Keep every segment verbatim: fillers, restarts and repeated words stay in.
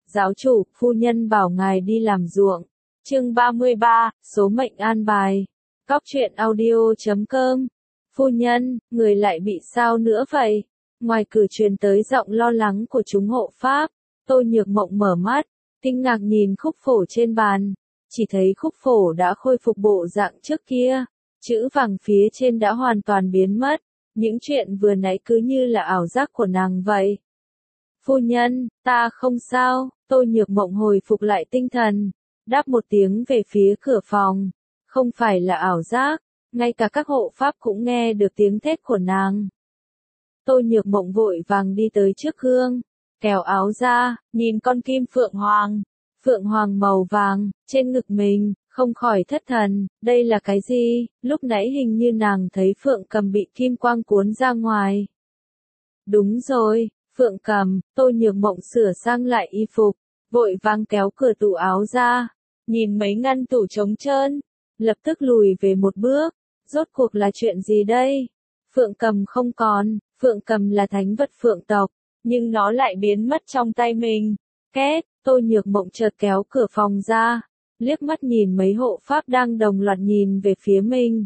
Giáo chủ, phu nhân bảo ngài đi làm ruộng. Chương ba mươi ba, số mệnh an bài. Góc truyện audio chấm com. Phu nhân, người lại bị sao nữa vậy? Ngoài cửa truyền tới giọng lo lắng của chúng hộ pháp. Tô Nhược Mộng mở mắt, kinh ngạc nhìn khúc phổ trên bàn. Chỉ thấy khúc phổ đã khôi phục bộ dạng trước kia. Chữ vàng phía trên đã hoàn toàn biến mất. Những chuyện vừa nãy cứ như là ảo giác của nàng vậy. Phu nhân, ta không sao. Tô Nhược Mộng hồi phục lại tinh thần, đáp một tiếng về phía cửa phòng. Không phải là ảo giác, ngay cả các hộ pháp cũng nghe được tiếng thét của nàng. Tô Nhược Mộng vội vàng đi tới trước gương, kéo áo ra, nhìn con kim phượng hoàng, phượng hoàng màu vàng, trên ngực mình, không khỏi thất thần, đây là cái gì? Lúc nãy hình như nàng thấy phượng cầm bị kim quang cuốn ra ngoài. Đúng rồi, phượng cầm. Tô Nhược Mộng sửa sang lại y phục, vội vàng kéo cửa tủ áo ra, nhìn mấy ngăn tủ trống trơn, lập tức lùi về một bước. Rốt cuộc là chuyện gì đây? Phượng cầm không còn, phượng cầm là thánh vật phượng tộc, nhưng nó lại biến mất trong tay mình. Két, Tô Nhược Mộng chợt kéo cửa phòng ra, liếc mắt nhìn mấy hộ pháp đang đồng loạt nhìn về phía mình.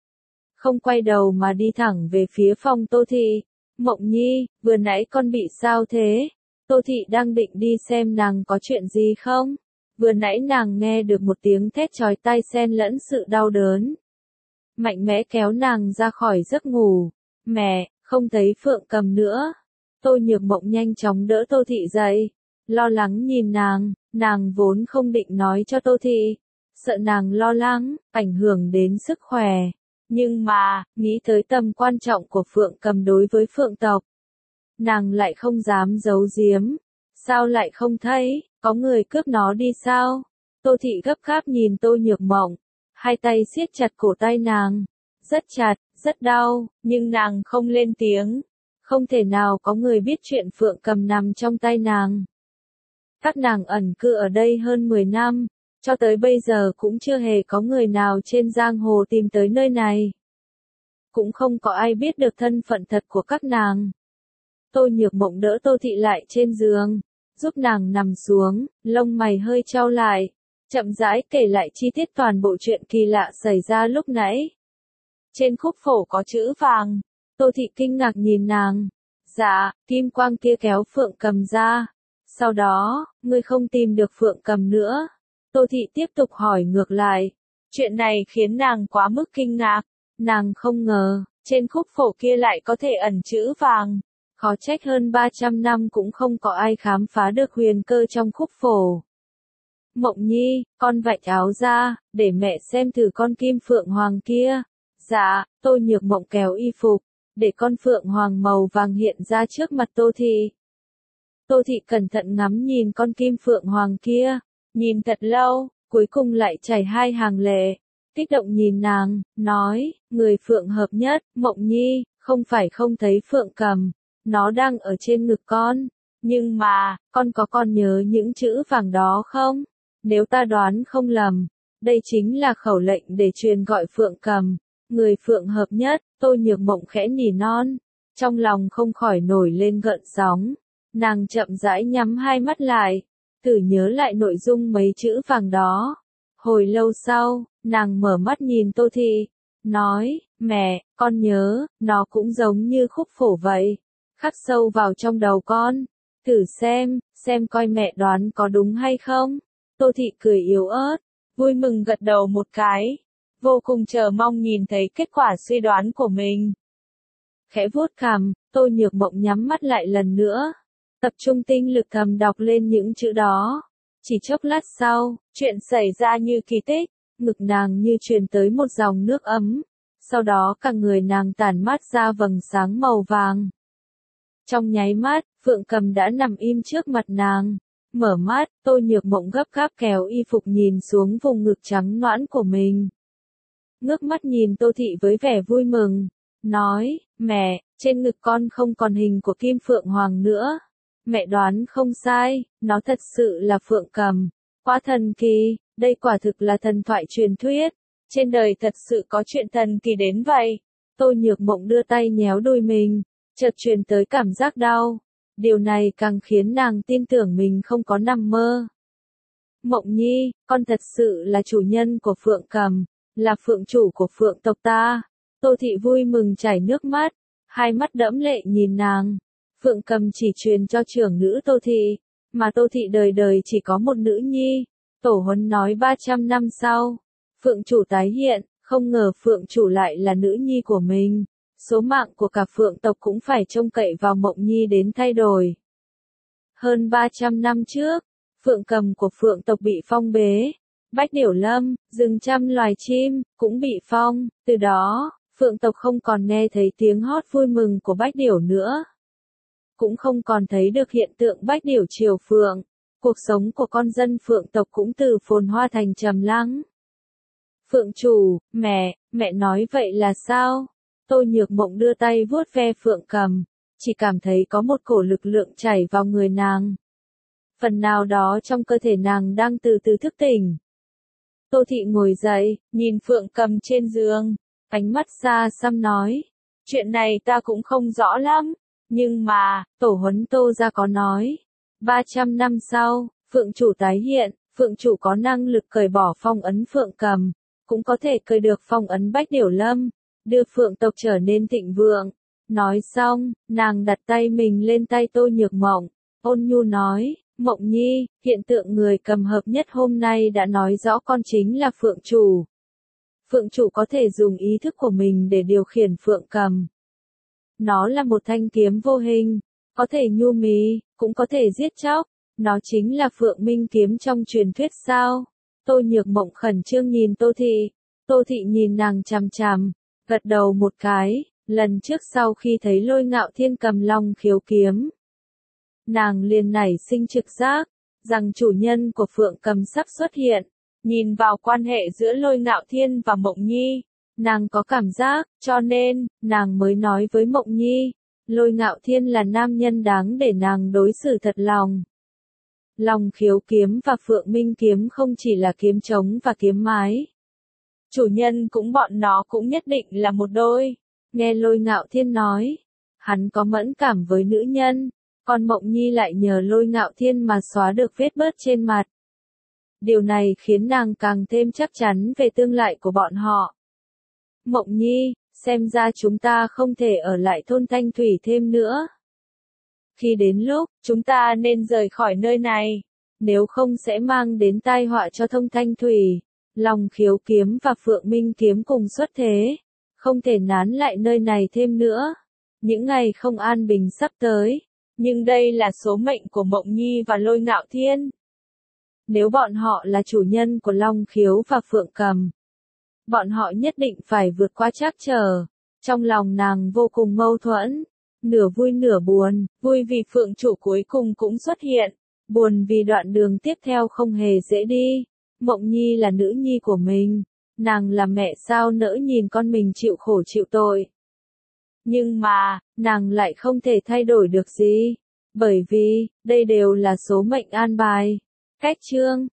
Không quay đầu mà đi thẳng về phía phòng Tô Thị. Mộng Nhi, vừa nãy con bị sao thế? Tô Thị đang định đi xem nàng có chuyện gì không? Vừa nãy nàng nghe được một tiếng thét chói tai xen lẫn sự đau đớn. Mạnh mẽ kéo nàng ra khỏi giấc ngủ. Mẹ, không thấy phượng cầm nữa. Tô Nhược Mộng nhanh chóng đỡ Tô Thị dậy, lo lắng nhìn nàng. Nàng vốn không định nói cho Tô Thị, sợ nàng lo lắng, ảnh hưởng đến sức khỏe. Nhưng mà, nghĩ tới tầm quan trọng của phượng cầm đối với phượng tộc, nàng lại không dám giấu giếm. Sao lại không thấy? Có người cướp nó đi sao? Tô Thị gấp gáp nhìn Tô Nhược Mộng, hai tay siết chặt cổ tay nàng, rất chặt, rất đau, nhưng nàng không lên tiếng. Không thể nào có người biết chuyện phượng cầm nằm trong tay nàng. Các nàng ẩn cư ở đây hơn mười năm, cho tới bây giờ cũng chưa hề có người nào trên giang hồ tìm tới nơi này. Cũng không có ai biết được thân phận thật của các nàng. Tô Nhược Mộng đỡ Tô Thị lại trên giường, giúp nàng nằm xuống, lông mày hơi chau lại, chậm rãi kể lại chi tiết toàn bộ chuyện kỳ lạ xảy ra lúc nãy. Trên khúc phổ có chữ vàng. Tô Thị kinh ngạc nhìn nàng. Dạ, kim quang kia kéo phượng cầm ra. Sau đó, ngươi không tìm được phượng cầm nữa. Tô Thị tiếp tục hỏi ngược lại. Chuyện này khiến nàng quá mức kinh ngạc. Nàng không ngờ, trên khúc phổ kia lại có thể ẩn chữ vàng. Khó trách hơn ba trăm năm cũng không có ai khám phá được huyền cơ trong khúc phổ. Mộng Nhi, con vạch áo ra, để mẹ xem thử con kim phượng hoàng kia. Dạ, Tô Nhược Mộng kéo y phục, để con phượng hoàng màu vàng hiện ra trước mặt Tô Thị. Tô Thị cẩn thận ngắm nhìn con kim phượng hoàng kia, nhìn thật lâu, cuối cùng lại chảy hai hàng lệ. Kích động nhìn nàng, nói, người phượng hợp nhất. Mộng Nhi, không phải không thấy phượng cầm, nó đang ở trên ngực con. Nhưng mà, con có còn nhớ những chữ vàng đó không? Nếu ta đoán không lầm, đây chính là khẩu lệnh để truyền gọi phượng cầm. Người phượng hợp nhất. Tô Nhược Mộng khẽ nỉ non, trong lòng không khỏi nổi lên gợn sóng. Nàng chậm rãi nhắm hai mắt lại, thử nhớ lại nội dung mấy chữ vàng đó. Hồi lâu sau, nàng mở mắt nhìn Tô Thị, nói, mẹ, con nhớ, nó cũng giống như khúc phổ vậy, khắc sâu vào trong đầu con. Thử xem, xem coi mẹ đoán có đúng hay không. Tô Thị cười yếu ớt, vui mừng gật đầu một cái, vô cùng chờ mong nhìn thấy kết quả suy đoán của mình. Khẽ vuốt cằm, Tô Nhược Mộng nhắm mắt lại lần nữa, tập trung tinh lực thầm đọc lên những chữ đó. Chỉ chốc lát sau, chuyện xảy ra như kỳ tích, ngực nàng như truyền tới một dòng nước ấm, sau đó cả người nàng tản mát ra vầng sáng màu vàng. Trong nháy mắt, phượng cầm đã nằm im trước mặt nàng. Mở mắt, Tô Nhược Mộng gấp gáp kéo y phục nhìn xuống vùng ngực trắng nõn của mình. Ngước mắt nhìn Tô Thị với vẻ vui mừng, nói, mẹ, trên ngực con không còn hình của kim phượng hoàng nữa. Mẹ đoán không sai, nó thật sự là phượng cầm. Quá thần kỳ, đây quả thực là thần thoại truyền thuyết. Trên đời thật sự có chuyện thần kỳ đến vậy. Tô Nhược Mộng đưa tay nhéo đùi mình, chợt truyền tới cảm giác đau. Điều này càng khiến nàng tin tưởng mình không có nằm mơ. Mộng Nhi, con thật sự là chủ nhân của Phượng Cầm, là phượng chủ của Phượng tộc ta. Tô Thị vui mừng chảy nước mắt, hai mắt đẫm lệ nhìn nàng. Phượng Cầm chỉ truyền cho trưởng nữ Tô Thị, mà Tô Thị đời đời chỉ có một nữ nhi. Tổ huấn nói ba trăm năm sau, Phượng chủ tái hiện, không ngờ Phượng chủ lại là nữ nhi của mình. Số mạng của cả Phượng tộc cũng phải trông cậy vào Mộng Nhi đến thay đổi. Hơn ba trăm năm trước, Phượng Cầm của Phượng tộc bị phong bế. Bách Điểu Lâm, rừng trăm loài chim, cũng bị phong. Từ đó, Phượng tộc không còn nghe thấy tiếng hót vui mừng của Bách Điểu nữa. Cũng không còn thấy được hiện tượng Bách Điểu triều Phượng. Cuộc sống của con dân Phượng tộc cũng từ phồn hoa thành trầm lắng. Phượng chủ, mẹ, mẹ nói vậy là sao? Tô Nhược Mộng đưa tay vuốt ve Phượng Cầm, chỉ cảm thấy có một cổ lực lượng chảy vào người nàng. Phần nào đó trong cơ thể nàng đang từ từ thức tỉnh. Tô Thị ngồi dậy, nhìn Phượng Cầm trên giường, ánh mắt xa xăm nói, chuyện này ta cũng không rõ lắm, nhưng mà, tổ huấn Tô gia có nói, ba trăm năm sau, Phượng chủ tái hiện, Phượng chủ có năng lực cởi bỏ phong ấn Phượng Cầm, cũng có thể cởi được phong ấn Bách Điểu Lâm, đưa Phượng tộc trở nên thịnh vượng. Nói xong, nàng đặt tay mình lên tay Tô Nhược Mộng, ôn nhu nói, Mộng Nhi, hiện tượng người cầm hợp nhất hôm nay đã nói rõ con chính là Phượng chủ. Phượng chủ có thể dùng ý thức của mình để điều khiển Phượng Cầm. Nó là một thanh kiếm vô hình, có thể nhu mì, cũng có thể giết chóc. Nó chính là Phượng Minh kiếm trong truyền thuyết sao? Tô Nhược Mộng khẩn trương nhìn Tô Thị. Tô Thị nhìn nàng chằm chằm, gật đầu một cái. Lần trước sau khi thấy Lôi Ngạo Thiên cầm long khiếu kiếm, nàng liền nảy sinh trực giác, rằng chủ nhân của Phượng Cầm sắp xuất hiện. Nhìn vào quan hệ giữa Lôi Ngạo Thiên và Mộng Nhi, nàng có cảm giác, cho nên, nàng mới nói với Mộng Nhi, Lôi Ngạo Thiên là nam nhân đáng để nàng đối xử thật lòng. Long khiếu kiếm và Phượng Minh kiếm không chỉ là kiếm trống và kiếm mái. Chủ nhân cũng bọn nó cũng nhất định là một đôi. Nghe Lôi Ngạo Thiên nói, hắn có mẫn cảm với nữ nhân, còn Mộng Nhi lại nhờ Lôi Ngạo Thiên mà xóa được vết bớt trên mặt. Điều này khiến nàng càng thêm chắc chắn về tương lai của bọn họ. Mộng Nhi, xem ra chúng ta không thể ở lại thôn Thanh Thủy thêm nữa. Khi đến lúc, chúng ta nên rời khỏi nơi này, nếu không sẽ mang đến tai họa cho thôn Thanh Thủy. Long khiếu kiếm và Phượng Minh kiếm cùng xuất thế, không thể nán lại nơi này thêm nữa. Những ngày không an bình sắp tới, nhưng đây là số mệnh của Mộng Nhi và Lôi Ngạo Thiên. Nếu bọn họ là chủ nhân của Long khiếu và Phượng Cầm, bọn họ nhất định phải vượt qua trắc trở. Trong lòng nàng vô cùng mâu thuẫn, nửa vui nửa buồn, vui vì Phượng chủ cuối cùng cũng xuất hiện, buồn vì đoạn đường tiếp theo không hề dễ đi. Mộng Nhi là nữ nhi của mình, nàng là mẹ sao nỡ nhìn con mình chịu khổ chịu tội. Nhưng mà, nàng lại không thể thay đổi được gì, bởi vì, đây đều là số mệnh an bài. Cách chương